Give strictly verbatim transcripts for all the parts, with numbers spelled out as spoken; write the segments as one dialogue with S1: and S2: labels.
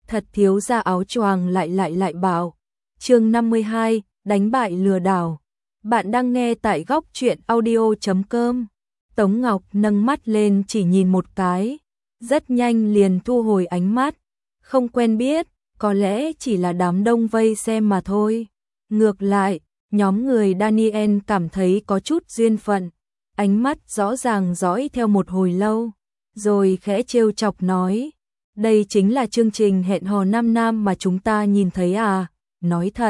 S1: thật thiếu ra áo choàng lại lại lại bảo. Chương năm mươi hai, đánh bại lừa đảo. Bạn đang nghe tại góc truyện audio chấm com. Tống Ngọc nâng mắt lên chỉ nhìn một cái, rất nhanh liền thu hồi ánh mắt. Không quen biết, có lẽ chỉ là đám đông vây xem mà thôi. Ngược lại, nhóm người Daniel cảm thấy có chút duyên phận, ánh mắt rõ ràng dõi theo một hồi lâu, rồi khẽ trêu chọc nói, đây chính là chương trình hẹn hò năm nam mà chúng ta nhìn thấy à, nói thật.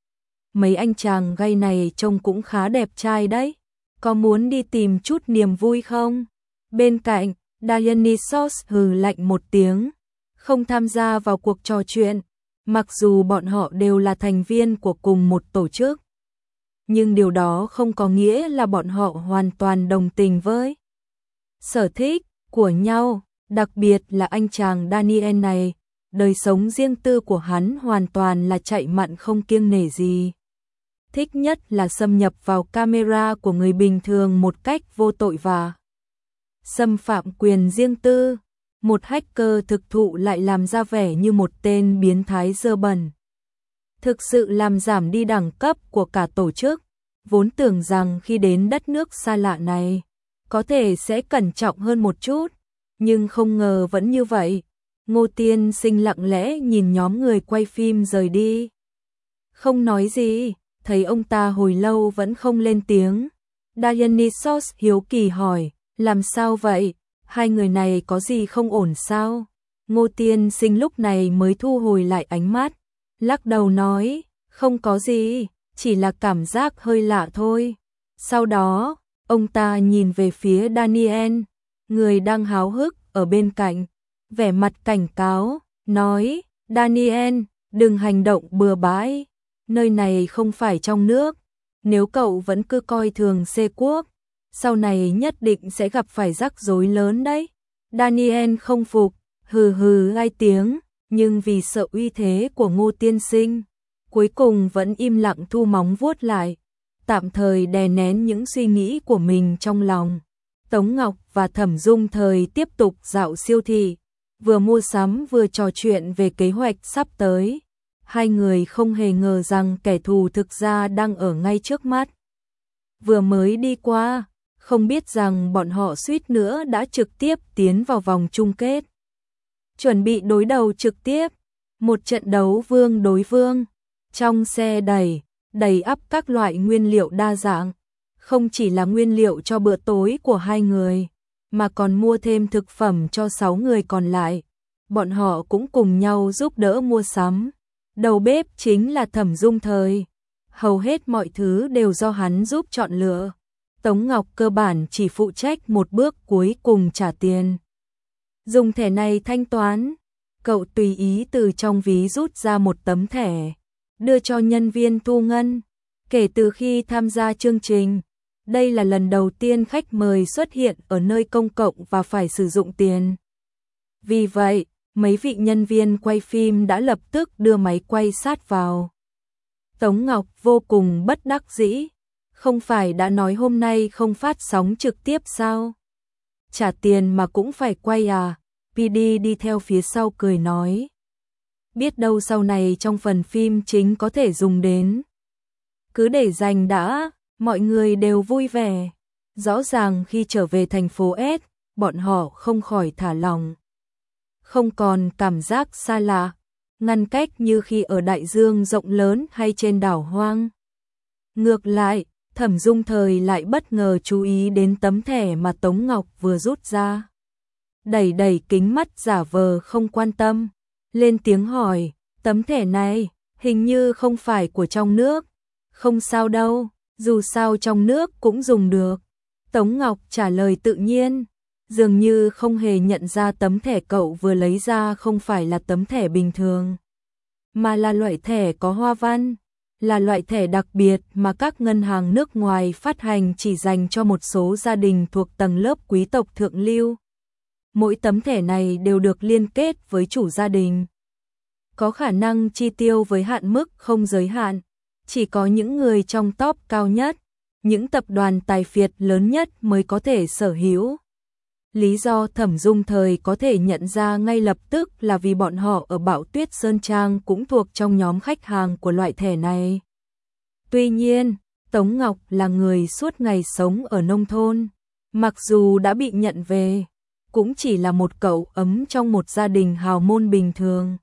S1: Mấy anh chàng gay này trông cũng khá đẹp trai đấy, có muốn đi tìm chút niềm vui không? Bên cạnh, Dionysos hừ lạnh một tiếng, không tham gia vào cuộc trò chuyện, mặc dù bọn họ đều là thành viên của cùng một tổ chức. Nhưng điều đó không có nghĩa là bọn họ hoàn toàn đồng tình với sở thích của nhau, đặc biệt là anh chàng Daniel này, đời sống riêng tư của hắn hoàn toàn là chạy mặn không kiêng nể gì. Thích nhất là xâm nhập vào camera của người bình thường một cách vô tội và xâm phạm quyền riêng tư. Một hacker thực thụ lại làm ra vẻ như một tên biến thái dơ bẩn. Thực sự làm giảm đi đẳng cấp của cả tổ chức, vốn tưởng rằng khi đến đất nước xa lạ này, có thể sẽ cẩn trọng hơn một chút, nhưng không ngờ vẫn như vậy. Ngô Tiên Sinh lặng lẽ nhìn nhóm người quay phim rời đi. Không nói gì, thấy ông ta hồi lâu vẫn không lên tiếng. Dionysos hiếu kỳ hỏi, làm sao vậy? Hai người này có gì không ổn sao? Ngô Tiên Sinh lúc này mới thu hồi lại ánh mắt, lắc đầu nói, không có gì, chỉ là cảm giác hơi lạ thôi. Sau đó, ông ta nhìn về phía Daniel, người đang háo hức ở bên cạnh, vẻ mặt cảnh cáo, nói, Daniel, đừng hành động bừa bãi, nơi này không phải trong nước, nếu cậu vẫn cứ coi thường xê quốc, sau này nhất định sẽ gặp phải rắc rối lớn đấy. Daniel không phục, hừ hừ hai tiếng, nhưng vì sợ uy thế của Ngô Tiên Sinh, cuối cùng vẫn im lặng thu móng vuốt lại, tạm thời đè nén những suy nghĩ của mình trong lòng. Tống Ngọc và Thẩm Dung Thời tiếp tục dạo siêu thị, vừa mua sắm vừa trò chuyện về kế hoạch sắp tới. Hai người không hề ngờ rằng kẻ thù thực ra đang ở ngay trước mắt. Vừa mới đi qua, không biết rằng bọn họ suýt nữa đã trực tiếp tiến vào vòng chung kết. Chuẩn bị đối đầu trực tiếp, một trận đấu vương đối vương, trong xe đầy, đầy ắp các loại nguyên liệu đa dạng, không chỉ là nguyên liệu cho bữa tối của hai người, mà còn mua thêm thực phẩm cho sáu người còn lại. Bọn họ cũng cùng nhau giúp đỡ mua sắm. Đầu bếp chính là Thẩm Dung Thời, hầu hết mọi thứ đều do hắn giúp chọn lựa. Tống Ngọc cơ bản chỉ phụ trách một bước cuối cùng trả tiền. Dùng thẻ này thanh toán, cậu tùy ý từ trong ví rút ra một tấm thẻ, đưa cho nhân viên thu ngân. Kể từ khi tham gia chương trình, đây là lần đầu tiên khách mời xuất hiện ở nơi công cộng và phải sử dụng tiền. Vì vậy, mấy vị nhân viên quay phim đã lập tức đưa máy quay sát vào. Tống Ngọc vô cùng bất đắc dĩ. Không phải đã nói hôm nay không phát sóng trực tiếp sao? Trả tiền mà cũng phải quay à? pê đê đi theo phía sau cười nói. Biết đâu sau này trong phần phim chính có thể dùng đến. Cứ để dành đã, mọi người đều vui vẻ. Rõ ràng khi trở về thành phố S, bọn họ không khỏi thả lòng. Không còn cảm giác xa lạ, ngăn cách như khi ở đại dương rộng lớn hay trên đảo hoang. Ngược lại, Thẩm Dung Thời lại bất ngờ chú ý đến tấm thẻ mà Tống Ngọc vừa rút ra. Đẩy đẩy kính mắt giả vờ không quan tâm, lên tiếng hỏi, tấm thẻ này hình như không phải của trong nước. Không sao đâu, dù sao trong nước cũng dùng được. Tống Ngọc trả lời tự nhiên, dường như không hề nhận ra tấm thẻ cậu vừa lấy ra không phải là tấm thẻ bình thường, mà là loại thẻ có hoa văn. Là loại thẻ đặc biệt mà các ngân hàng nước ngoài phát hành chỉ dành cho một số gia đình thuộc tầng lớp quý tộc thượng lưu. Mỗi tấm thẻ này đều được liên kết với chủ gia đình, có khả năng chi tiêu với hạn mức không giới hạn, chỉ có những người trong top cao nhất, những tập đoàn tài phiệt lớn nhất mới có thể sở hữu. Lý do Thẩm Dung Thời có thể nhận ra ngay lập tức là vì bọn họ ở Bão Tuyết Sơn Trang cũng thuộc trong nhóm khách hàng của loại thẻ này. Tuy nhiên, Tống Ngọc là người suốt ngày sống ở nông thôn, mặc dù đã bị nhận về, cũng chỉ là một cậu ấm trong một gia đình hào môn bình thường.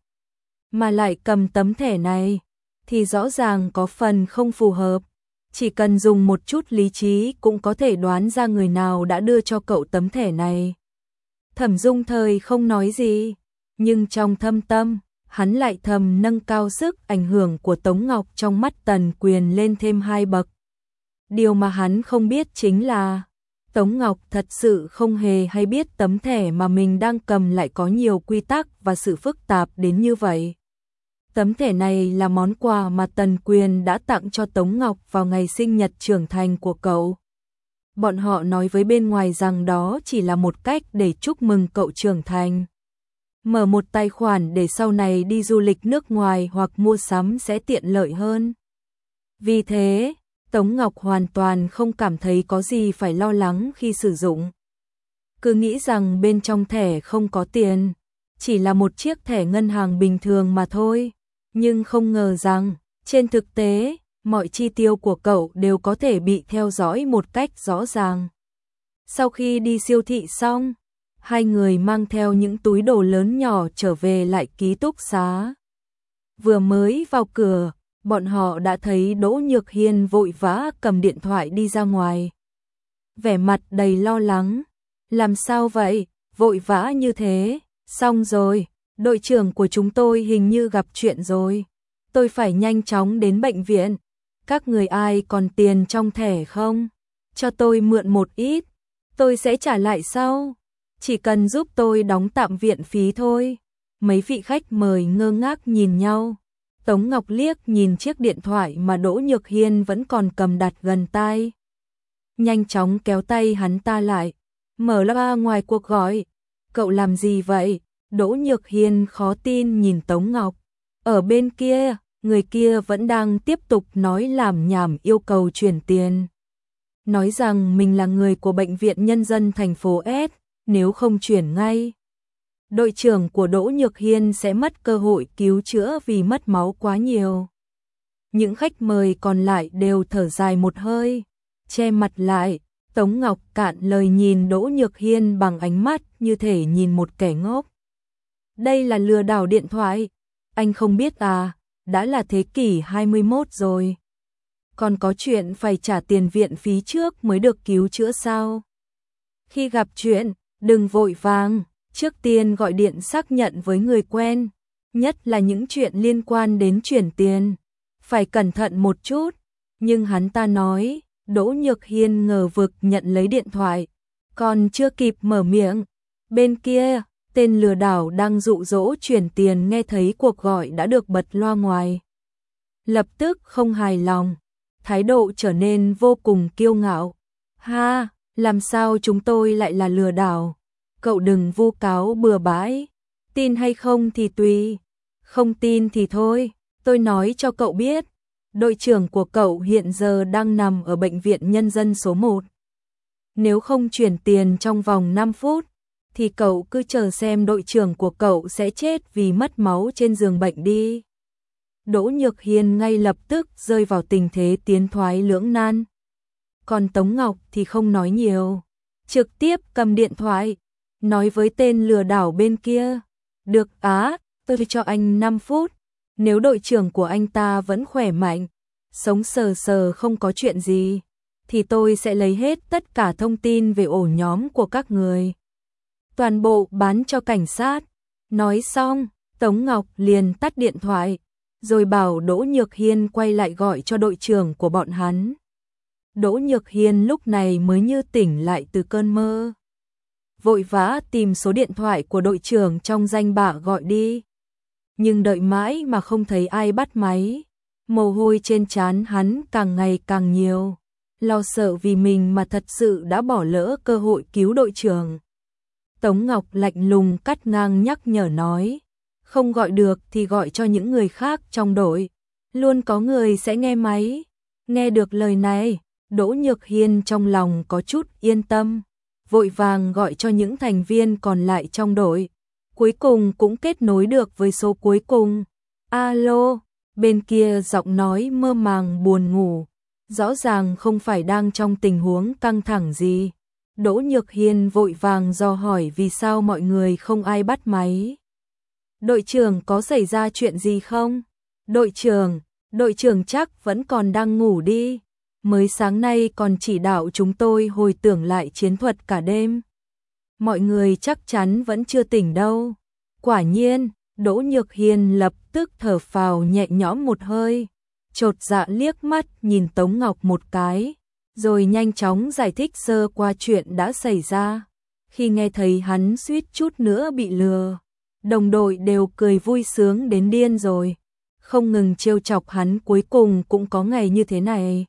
S1: Mà lại cầm tấm thẻ này, thì rõ ràng có phần không phù hợp. Chỉ cần dùng một chút lý trí cũng có thể đoán ra người nào đã đưa cho cậu tấm thẻ này. Thẩm Dung Thời không nói gì, nhưng trong thâm tâm, hắn lại thầm nâng cao sức ảnh hưởng của Tống Ngọc trong mắt Tần Quyền lên thêm hai bậc. Điều mà hắn không biết chính là, Tống Ngọc thật sự không hề hay biết tấm thẻ mà mình đang cầm lại có nhiều quy tắc và sự phức tạp đến như vậy. Tấm thẻ này là món quà mà Tần Quyền đã tặng cho Tống Ngọc vào ngày sinh nhật trưởng thành của cậu. Bọn họ nói với bên ngoài rằng đó chỉ là một cách để chúc mừng cậu trưởng thành. Mở một tài khoản để sau này đi du lịch nước ngoài hoặc mua sắm sẽ tiện lợi hơn. Vì thế, Tống Ngọc hoàn toàn không cảm thấy có gì phải lo lắng khi sử dụng. Cứ nghĩ rằng bên trong thẻ không có tiền, chỉ là một chiếc thẻ ngân hàng bình thường mà thôi. Nhưng không ngờ rằng, trên thực tế, mọi chi tiêu của cậu đều có thể bị theo dõi một cách rõ ràng. Sau khi đi siêu thị xong, hai người mang theo những túi đồ lớn nhỏ trở về lại ký túc xá. Vừa mới vào cửa, bọn họ đã thấy Đỗ Nhược Hiên vội vã cầm điện thoại đi ra ngoài. Vẻ mặt đầy lo lắng. Làm sao vậy? Vội vã như thế. Xong rồi, đội trưởng của chúng tôi hình như gặp chuyện rồi. Tôi phải nhanh chóng đến bệnh viện. Các người ai còn tiền trong thẻ không? Cho tôi mượn một ít. Tôi sẽ trả lại sau. Chỉ cần giúp tôi đóng tạm viện phí thôi. Mấy vị khách mời ngơ ngác nhìn nhau. Tống Ngọc liếc nhìn chiếc điện thoại mà Đỗ Nhược Hiên vẫn còn cầm đặt gần tai. Nhanh chóng kéo tay hắn ta lại. Mở loa ngoài cuộc gọi. Cậu làm gì vậy? Đỗ Nhược Hiên khó tin nhìn Tống Ngọc. Ở bên kia, người kia vẫn đang tiếp tục nói lảm nhảm yêu cầu chuyển tiền. Nói rằng mình là người của Bệnh viện Nhân dân thành phố S, nếu không chuyển ngay, đội trưởng của Đỗ Nhược Hiên sẽ mất cơ hội cứu chữa vì mất máu quá nhiều. Những khách mời còn lại đều thở dài một hơi, che mặt lại. Tống Ngọc cạn lời nhìn Đỗ Nhược Hiên bằng ánh mắt như thể nhìn một kẻ ngốc. Đây là lừa đảo điện thoại. Anh không biết à, đã là thế kỷ hai mươi mốt rồi. Còn có chuyện phải trả tiền viện phí trước mới được cứu chữa sao? Khi gặp chuyện, đừng vội vàng, trước tiên gọi điện xác nhận với người quen, nhất là những chuyện liên quan đến chuyển tiền. Phải cẩn thận một chút, nhưng hắn ta nói, Đỗ Nhược Hiên ngờ vực nhận lấy điện thoại, còn chưa kịp mở miệng. Bên kia, tên lừa đảo đang dụ dỗ chuyển tiền nghe thấy cuộc gọi đã được bật loa ngoài. Lập tức không hài lòng, thái độ trở nên vô cùng kiêu ngạo. Ha, làm sao chúng tôi lại là lừa đảo? Cậu đừng vu cáo bừa bãi, tin hay không thì tùy, không tin thì thôi, tôi nói cho cậu biết. Đội trưởng của cậu hiện giờ đang nằm ở Bệnh viện Nhân dân số một. Nếu không chuyển tiền trong vòng năm phút, thì cậu cứ chờ xem đội trưởng của cậu sẽ chết vì mất máu trên giường bệnh đi. Đỗ Nhược Hiên ngay lập tức rơi vào tình thế tiến thoái lưỡng nan. Còn Tống Ngọc thì không nói nhiều, trực tiếp cầm điện thoại, nói với tên lừa đảo bên kia. Được á, tôi cho anh năm phút. Nếu đội trưởng của anh ta vẫn khỏe mạnh, sống sờ sờ không có chuyện gì, thì tôi sẽ lấy hết tất cả thông tin về ổ nhóm của các người. Toàn bộ bán cho cảnh sát. Nói xong, Tống Ngọc liền tắt điện thoại, rồi bảo Đỗ Nhược Hiên quay lại gọi cho đội trưởng của bọn hắn. Đỗ Nhược Hiên lúc này mới như tỉnh lại từ cơn mơ. Vội vã tìm số điện thoại của đội trưởng trong danh bạ gọi đi. Nhưng đợi mãi mà không thấy ai bắt máy. Mồ hôi trên trán hắn càng ngày càng nhiều. Lo sợ vì mình mà thật sự đã bỏ lỡ cơ hội cứu đội trưởng. Tống Ngọc lạnh lùng cắt ngang nhắc nhở nói. Không gọi được thì gọi cho những người khác trong đội. Luôn có người sẽ nghe máy. Nghe được lời này, Đỗ Nhược Hiên trong lòng có chút yên tâm. vội vàng gọi cho những thành viên còn lại trong đội. Cuối cùng cũng kết nối được với số cuối cùng. Alo, bên kia giọng nói mơ màng buồn ngủ. Rõ ràng không phải đang trong tình huống căng thẳng gì. Đỗ Nhược Hiên vội vàng dò hỏi vì sao mọi người không ai bắt máy. Đội trưởng có xảy ra chuyện gì không? Đội trưởng, đội trưởng chắc vẫn còn đang ngủ đi. Mới sáng nay còn chỉ đạo chúng tôi hồi tưởng lại chiến thuật cả đêm. Mọi người chắc chắn vẫn chưa tỉnh đâu. Quả nhiên, Đỗ Nhược Hiên lập tức thở phào nhẹ nhõm một hơi. Chột dạ liếc mắt nhìn Tống Ngọc một cái, rồi nhanh chóng giải thích sơ qua chuyện đã xảy ra. Khi nghe thấy hắn suýt chút nữa bị lừa, đồng đội đều cười vui sướng đến điên rồi. Không ngừng trêu chọc hắn, cuối cùng cũng có ngày như thế này.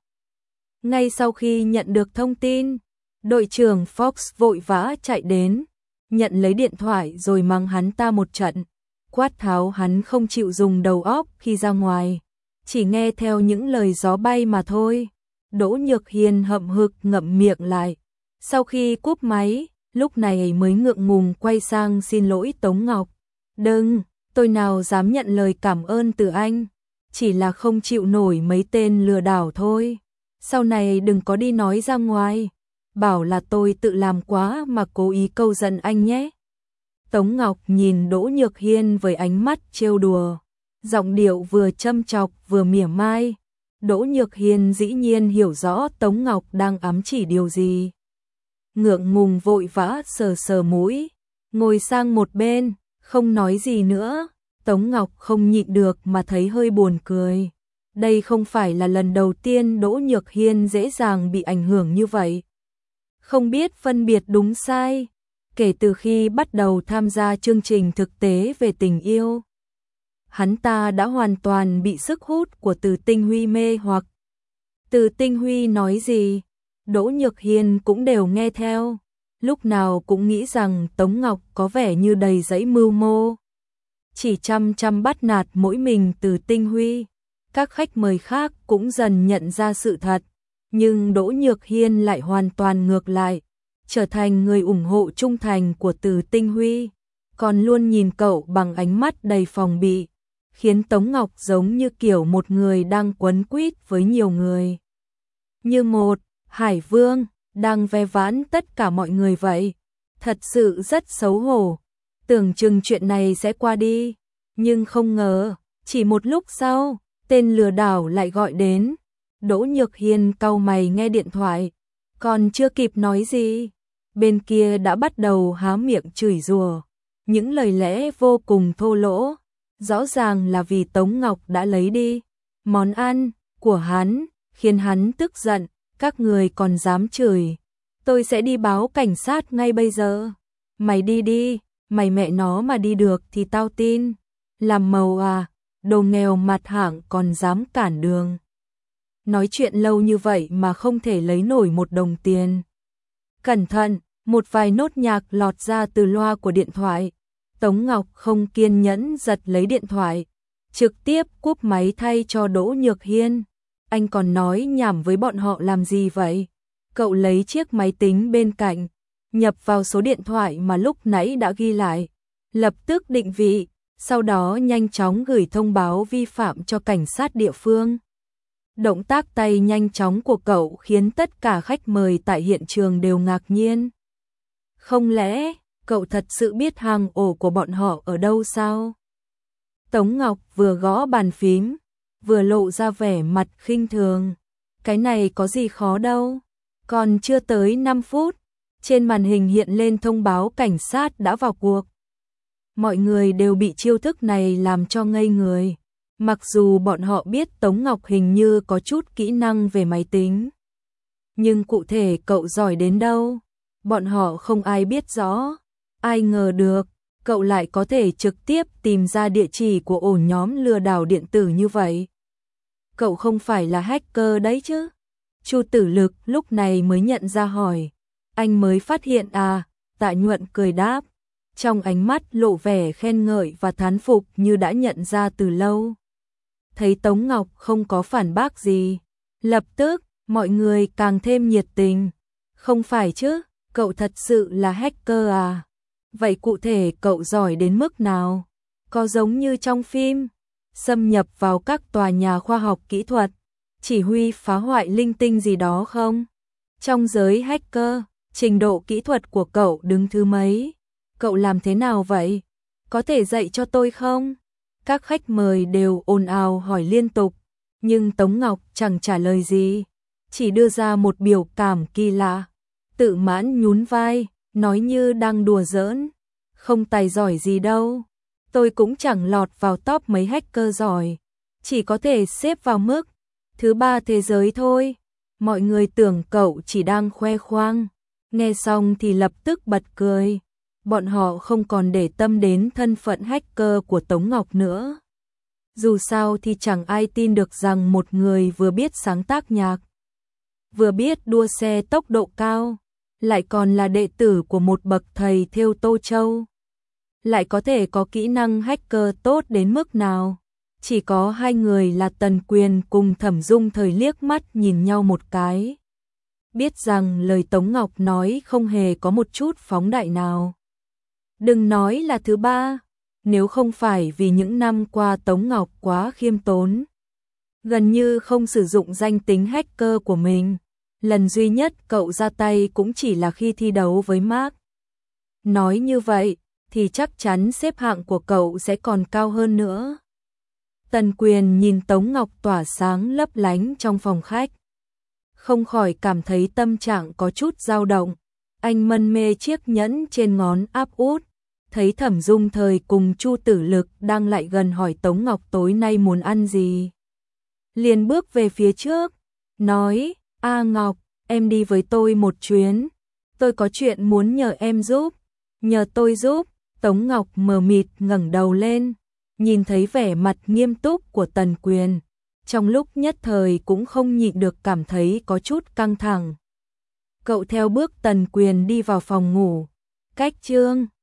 S1: Ngay sau khi nhận được thông tin, đội trưởng Fox vội vã chạy đến, nhận lấy điện thoại rồi mắng hắn ta một trận, quát tháo hắn không chịu dùng đầu óc khi ra ngoài, chỉ nghe theo những lời gió bay mà thôi. Đỗ Nhược Hiên hậm hực ngậm miệng lại. Sau khi cúp máy, lúc này mới ngượng ngùng quay sang xin lỗi Tống Ngọc. Đừng, tôi nào dám nhận lời cảm ơn từ anh, chỉ là không chịu nổi mấy tên lừa đảo thôi. Sau này đừng có đi nói ra ngoài, bảo là tôi tự làm quá mà cố ý câu giận anh nhé. Tống Ngọc nhìn Đỗ Nhược Hiên với ánh mắt trêu đùa, giọng điệu vừa châm chọc vừa mỉa mai. Đỗ Nhược Hiên dĩ nhiên hiểu rõ Tống Ngọc đang ám chỉ điều gì. Ngượng ngùng vội vã sờ sờ mũi, ngồi sang một bên, không nói gì nữa. Tống Ngọc không nhịn được mà thấy hơi buồn cười. Đây không phải là lần đầu tiên Đỗ Nhược Hiên dễ dàng bị ảnh hưởng như vậy. Không biết phân biệt đúng sai, kể từ khi bắt đầu tham gia chương trình thực tế về tình yêu, hắn ta đã hoàn toàn bị sức hút của Từ Tinh Huy mê hoặc. Từ Tinh Huy nói gì, Đỗ Nhược Hiên cũng đều nghe theo, lúc nào cũng nghĩ rằng Tống Ngọc có vẻ như đầy dẫy mưu mô, chỉ chăm chăm bắt nạt mỗi mình Từ Tinh Huy. Các khách mời khác cũng dần nhận ra sự thật, nhưng Đỗ Nhược Hiên lại hoàn toàn ngược lại, trở thành người ủng hộ trung thành của Từ Tinh Huy, còn luôn nhìn cậu bằng ánh mắt đầy phòng bị, khiến Tống Ngọc giống như kiểu một người đang quấn quýt với nhiều người. Như một hải vương đang ve vãn tất cả mọi người vậy. Thật sự rất xấu hổ. Tưởng chừng chuyện này sẽ qua đi, nhưng không ngờ, chỉ một lúc sau, tên lừa đảo lại gọi đến. Đỗ Nhược Hiên cau mày nghe điện thoại, còn chưa kịp nói gì, bên kia đã bắt đầu há miệng chửi rủa, những lời lẽ vô cùng thô lỗ, rõ ràng là vì Tống Ngọc đã lấy đi món ăn của hắn, khiến hắn tức giận. Các người còn dám chửi, tôi sẽ đi báo cảnh sát ngay bây giờ. Mày đi đi, mày mẹ nó mà đi được thì tao tin. Làm màu à, đồ nghèo mặt hạng còn dám cản đường. Nói chuyện lâu như vậy mà không thể lấy nổi một đồng tiền. Cẩn thận, một vài nốt nhạc lọt ra từ loa của điện thoại. Tống Ngọc không kiên nhẫn giật lấy điện thoại, trực tiếp cúp máy thay cho Đỗ Nhược Hiên. Anh còn nói nhảm với bọn họ làm gì vậy? Cậu lấy chiếc máy tính bên cạnh, nhập vào số điện thoại mà lúc nãy đã ghi lại, lập tức định vị, sau đó nhanh chóng gửi thông báo vi phạm cho cảnh sát địa phương. Động tác tay nhanh chóng của cậu khiến tất cả khách mời tại hiện trường đều ngạc nhiên. Không lẽ, cậu thật sự biết hang ổ của bọn họ ở đâu sao? Tống Ngọc vừa gõ bàn phím, vừa lộ ra vẻ mặt khinh thường. Cái này có gì khó đâu. Còn chưa tới năm phút, trên màn hình hiện lên thông báo cảnh sát đã vào cuộc. Mọi người đều bị chiêu thức này làm cho ngây người. Mặc dù bọn họ biết Tống Ngọc hình như có chút kỹ năng về máy tính, nhưng cụ thể cậu giỏi đến đâu, bọn họ không ai biết rõ. Ai ngờ được, cậu lại có thể trực tiếp tìm ra địa chỉ của ổ nhóm lừa đảo điện tử như vậy. Cậu không phải là hacker đấy chứ? Chu Tử Lực lúc này mới nhận ra hỏi. Anh mới phát hiện à? Tạ Nhuận cười đáp, trong ánh mắt lộ vẻ khen ngợi và thán phục như đã nhận ra từ lâu. Thấy Tống Ngọc không có phản bác gì, lập tức mọi người càng thêm nhiệt tình. Không phải chứ, Cậu thật sự là hacker à? Vậy cụ thể cậu giỏi đến mức nào? Có giống như trong phim, xâm nhập vào các tòa nhà khoa học kỹ thuật, chỉ huy phá hoại linh tinh gì đó không? Trong giới hacker, trình độ kỹ thuật của cậu đứng thứ mấy? Cậu làm thế nào vậy? Có thể dạy cho tôi không? Các khách mời đều ồn ào hỏi liên tục, nhưng Tống Ngọc chẳng trả lời gì, chỉ đưa ra một biểu cảm kỳ lạ, tự mãn nhún vai, nói như đang đùa giỡn, không tài giỏi gì đâu, tôi cũng chẳng lọt vào top mấy hacker giỏi, chỉ có thể xếp vào mức thứ ba thế giới thôi. Mọi người tưởng cậu chỉ đang khoe khoang, nghe xong thì lập tức bật cười. Bọn họ không còn để tâm đến thân phận hacker của Tống Ngọc nữa. Dù sao thì chẳng ai tin được rằng một người vừa biết sáng tác nhạc, vừa biết đua xe tốc độ cao, lại còn là đệ tử của một bậc thầy thêu Tô Châu, lại có thể có kỹ năng hacker tốt đến mức nào. Chỉ có hai người là Tần Quyền cùng Thẩm Dung Thời liếc mắt nhìn nhau một cái, biết rằng lời Tống Ngọc nói không hề có một chút phóng đại nào. Đừng nói là thứ ba, nếu không phải vì những năm qua Tống Ngọc quá khiêm tốn, gần như không sử dụng danh tính hacker của mình, lần duy nhất cậu ra tay cũng chỉ là khi thi đấu với Mark. Nói như vậy thì chắc chắn xếp hạng của cậu sẽ còn cao hơn nữa. Tần Quyền nhìn Tống Ngọc tỏa sáng lấp lánh trong phòng khách, không khỏi cảm thấy tâm trạng có chút dao động. Anh mân mê chiếc nhẫn trên ngón áp út, thấy Thẩm Dung Thời cùng Chu Tử Lực đang lại gần hỏi Tống Ngọc tối nay muốn ăn gì. Liền bước về phía trước, nói, A Ngọc, em đi với tôi một chuyến, tôi có chuyện muốn nhờ em giúp. Nhờ tôi giúp? Tống Ngọc mờ mịt ngẩng đầu lên, nhìn thấy vẻ mặt nghiêm túc của Tần Quyền, trong lúc nhất thời cũng không nhịn được cảm thấy có chút căng thẳng. Cậu theo bước Tần Quyền đi vào phòng ngủ, cách chương